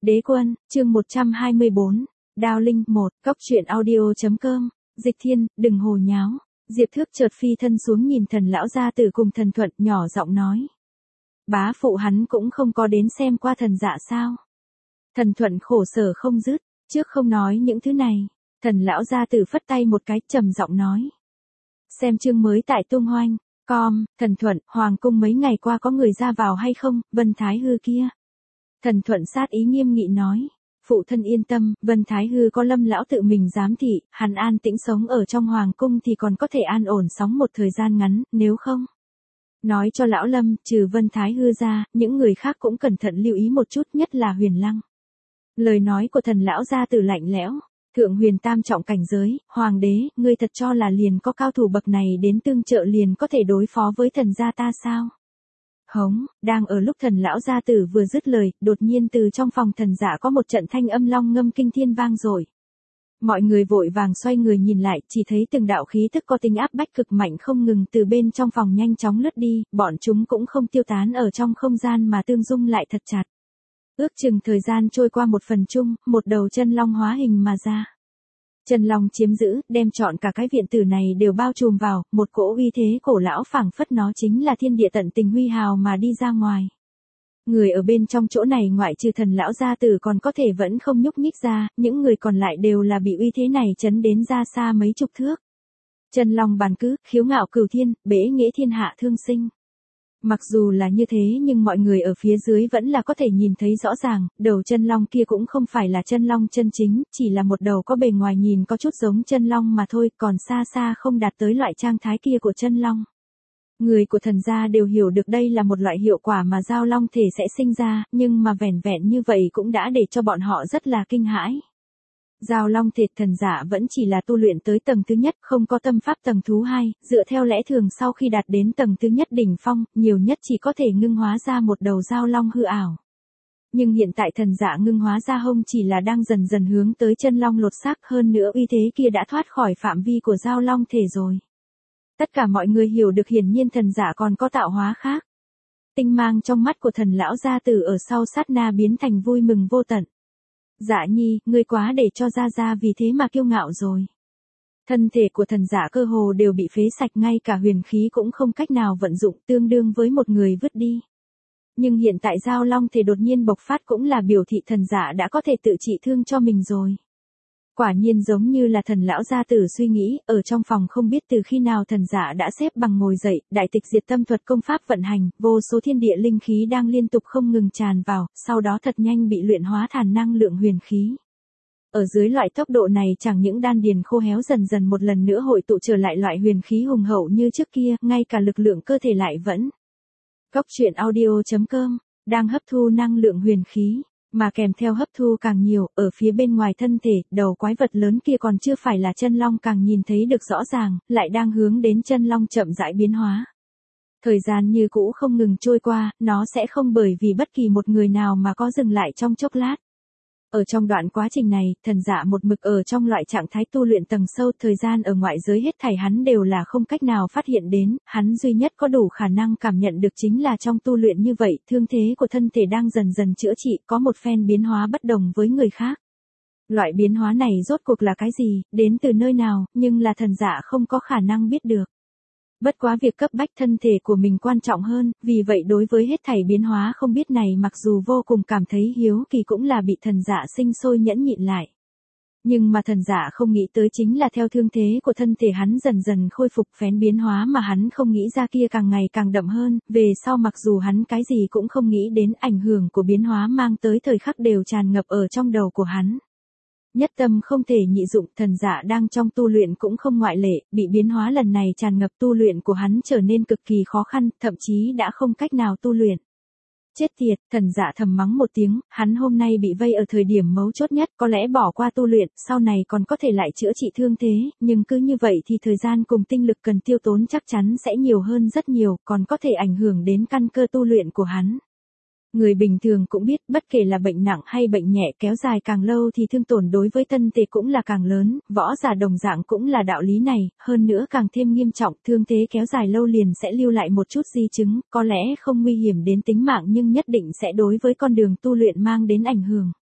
Đế quân, chương 124, Đao Linh 1, Cóc truyện audio.com, Dịch Thiên, đừng hồ nháo. Diệp Thước chợt phi thân xuống nhìn Thần lão gia tử cùng Thần Thuận, nhỏ giọng nói. Bá phụ hắn cũng không có đến xem qua Thần Dạ sao? Thần Thuận khổ sở không dứt, trước không nói những thứ này. Thần lão gia tử phất tay một cái, trầm giọng nói. Xem chương mới tại Tung Hoành. Thần Thuận, Hoàng cung mấy ngày qua có người ra vào hay không, Vân Thái Hư kia. Thần Thuận sát ý nghiêm nghị nói. Phụ thân yên tâm, Vân Thái Hư có Lâm lão tự mình giám thị, hắn an tĩnh sống ở trong Hoàng cung thì còn có thể an ổn sống một thời gian ngắn, nếu không. Nói cho lão Lâm, trừ Vân Thái Hư ra, những người khác cũng cẩn thận lưu ý một chút, nhất là Huyền Lăng. Lời nói của thần lão gia tử lạnh lẽo. Thượng huyền tam trọng cảnh giới, hoàng đế, ngươi thật cho là liền có cao thủ bậc này đến tương trợ liền có thể đối phó với thần gia ta sao? Hống, đang ở lúc thần lão gia tử vừa dứt lời, đột nhiên từ trong phòng thần giả có một trận thanh âm long ngâm kinh thiên vang rồi. Mọi người vội vàng xoay người nhìn lại, chỉ thấy từng đạo khí tức có tính áp bách cực mạnh không ngừng từ bên trong phòng nhanh chóng lướt đi, bọn chúng cũng không tiêu tán ở trong không gian mà tương dung lại thật chặt. Ước chừng thời gian trôi qua một phần chung, một đầu chân long hóa hình mà ra. Chân long chiếm giữ, đem trọn cả cái viện tử này đều bao trùm vào, một cỗ uy thế cổ lão phảng phất nó chính là thiên địa tận tình huy hào mà đi ra ngoài. Người ở bên trong chỗ này ngoại trừ thần lão gia tử còn có thể vẫn không nhúc nhích ra, những người còn lại đều là bị uy thế này chấn đến ra xa mấy chục thước. Chân long bàn cứ, khiếu ngạo cửu thiên, bế nghĩa thiên hạ thương sinh. Mặc dù là như thế nhưng mọi người ở phía dưới vẫn là có thể nhìn thấy rõ ràng, đầu chân long kia cũng không phải là chân long chân chính, chỉ là một đầu có bề ngoài nhìn có chút giống chân long mà thôi, còn xa xa không đạt tới loại trang thái kia của chân long. Người của thần gia đều hiểu được đây là một loại hiệu quả mà giao long thể sẽ sinh ra, nhưng mà vẻn vẹn như vậy cũng đã để cho bọn họ rất là kinh hãi. Giao long thịt thần giả vẫn chỉ là tu luyện tới tầng thứ nhất, không có tâm pháp tầng thứ hai, dựa theo lẽ thường sau khi đạt đến tầng thứ nhất đỉnh phong, nhiều nhất chỉ có thể ngưng hóa ra một đầu giao long hư ảo. Nhưng hiện tại thần giả ngưng hóa ra hông chỉ là đang dần dần hướng tới chân long lột xác, hơn nữa uy thế kia đã thoát khỏi phạm vi của giao long thể rồi. Tất cả mọi người hiểu được hiển nhiên thần giả còn có tạo hóa khác. Tinh mang trong mắt của thần lão gia tử ở sau sát na biến thành vui mừng vô tận. Dạ nhi, ngươi quá để cho ra vì thế mà kiêu ngạo rồi. Thân thể của thần giả cơ hồ đều bị phế sạch, ngay cả huyền khí cũng không cách nào vận dụng, tương đương với một người vứt đi. Nhưng hiện tại giao long thể đột nhiên bộc phát cũng là biểu thị thần giả đã có thể tự trị thương cho mình rồi. Quả nhiên giống như là thần lão gia tử suy nghĩ, ở trong phòng không biết từ khi nào thần giả đã xếp bằng ngồi dậy, đại tịch diệt tâm thuật công pháp vận hành, vô số thiên địa linh khí đang liên tục không ngừng tràn vào, sau đó thật nhanh bị luyện hóa thành năng lượng huyền khí. Ở dưới loại tốc độ này chẳng những đan điền khô héo dần dần một lần nữa hội tụ trở lại loại huyền khí hùng hậu như trước kia, ngay cả lực lượng cơ thể lại vẫn. Cóc truyện audio.com, đang hấp thu năng lượng huyền khí. Mà kèm theo hấp thu càng nhiều, ở phía bên ngoài thân thể, đầu quái vật lớn kia còn chưa phải là chân long càng nhìn thấy được rõ ràng, lại đang hướng đến chân long chậm rãi biến hóa. Thời gian như cũ không ngừng trôi qua, nó sẽ không bởi vì bất kỳ một người nào mà có dừng lại trong chốc lát. Ở trong đoạn quá trình này, thần giả một mực ở trong loại trạng thái tu luyện tầng sâu, thời gian ở ngoại giới hết thảy hắn đều là không cách nào phát hiện đến, hắn duy nhất có đủ khả năng cảm nhận được chính là trong tu luyện như vậy, thương thế của thân thể đang dần dần chữa trị, có một phen biến hóa bất đồng với người khác. Loại biến hóa này rốt cuộc là cái gì, đến từ nơi nào, nhưng là thần giả không có khả năng biết được. Bất quá việc cấp bách thân thể của mình quan trọng hơn, vì vậy đối với hết thảy biến hóa không biết này mặc dù vô cùng cảm thấy hiếu kỳ cũng là bị thần giả sinh sôi nhẫn nhịn lại. Nhưng mà thần giả không nghĩ tới chính là theo thương thế của thân thể hắn dần dần khôi phục, phén biến hóa mà hắn không nghĩ ra kia càng ngày càng đậm hơn, về sau mặc dù hắn cái gì cũng không nghĩ đến, ảnh hưởng của biến hóa mang tới thời khắc đều tràn ngập ở trong đầu của hắn. Nhất tâm không thể nhị dụng, thần giả đang trong tu luyện cũng không ngoại lệ, bị biến hóa lần này tràn ngập, tu luyện của hắn trở nên cực kỳ khó khăn, thậm chí đã không cách nào tu luyện. Chết tiệt, thần giả thầm mắng một tiếng, hắn hôm nay bị vây ở thời điểm mấu chốt nhất, có lẽ bỏ qua tu luyện, sau này còn có thể lại chữa trị thương thế, nhưng cứ như vậy thì thời gian cùng tinh lực cần tiêu tốn chắc chắn sẽ nhiều hơn rất nhiều, còn có thể ảnh hưởng đến căn cơ tu luyện của hắn. Người bình thường cũng biết, bất kể là bệnh nặng hay bệnh nhẹ kéo dài càng lâu thì thương tổn đối với thân thể cũng là càng lớn, võ giả đồng dạng cũng là đạo lý này, hơn nữa càng thêm nghiêm trọng, thương thế kéo dài lâu liền sẽ lưu lại một chút di chứng, có lẽ không nguy hiểm đến tính mạng nhưng nhất định sẽ đối với con đường tu luyện mang đến ảnh hưởng.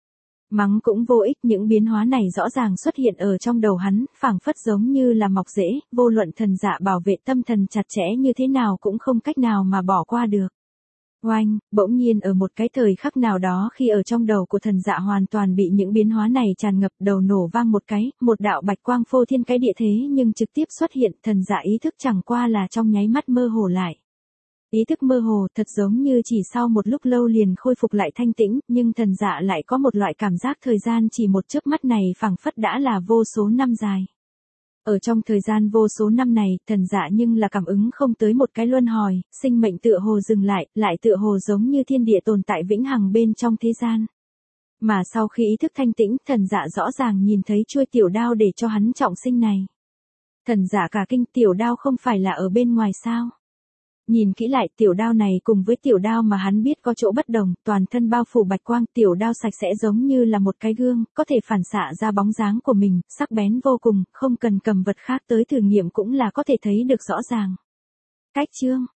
Mắng cũng vô ích, những biến hóa này rõ ràng xuất hiện ở trong đầu hắn, phảng phất giống như là mọc rễ, vô luận thần dạ bảo vệ tâm thần chặt chẽ như thế nào cũng không cách nào mà bỏ qua được. Oanh, bỗng nhiên ở một cái thời khắc nào đó khi ở trong đầu của thần dạ hoàn toàn bị những biến hóa này tràn ngập, đầu nổ vang một cái, một đạo bạch quang phô thiên cái địa thế nhưng trực tiếp xuất hiện, thần dạ ý thức chẳng qua là trong nháy mắt mơ hồ lại. Ý thức mơ hồ thật giống như chỉ sau một lúc lâu liền khôi phục lại thanh tĩnh, nhưng thần dạ lại có một loại cảm giác thời gian chỉ một chớp mắt này phảng phất đã là vô số năm dài. Ở trong thời gian vô số năm này, thần dạ nhưng là cảm ứng không tới một cái luân hồi, sinh mệnh tựa hồ dừng lại tựa hồ giống như thiên địa tồn tại vĩnh hằng bên trong thế gian. Mà sau khi ý thức thanh tĩnh, thần dạ rõ ràng nhìn thấy chuôi tiểu đao để cho hắn trọng sinh này. Thần dạ cả kinh, tiểu đao không phải là ở bên ngoài sao? Nhìn kỹ lại, tiểu đao này cùng với tiểu đao mà hắn biết có chỗ bất đồng, toàn thân bao phủ bạch quang, tiểu đao sạch sẽ giống như là một cái gương, có thể phản xạ ra bóng dáng của mình, sắc bén vô cùng, không cần cầm vật khác tới thử nghiệm cũng là có thể thấy được rõ ràng. Cách chương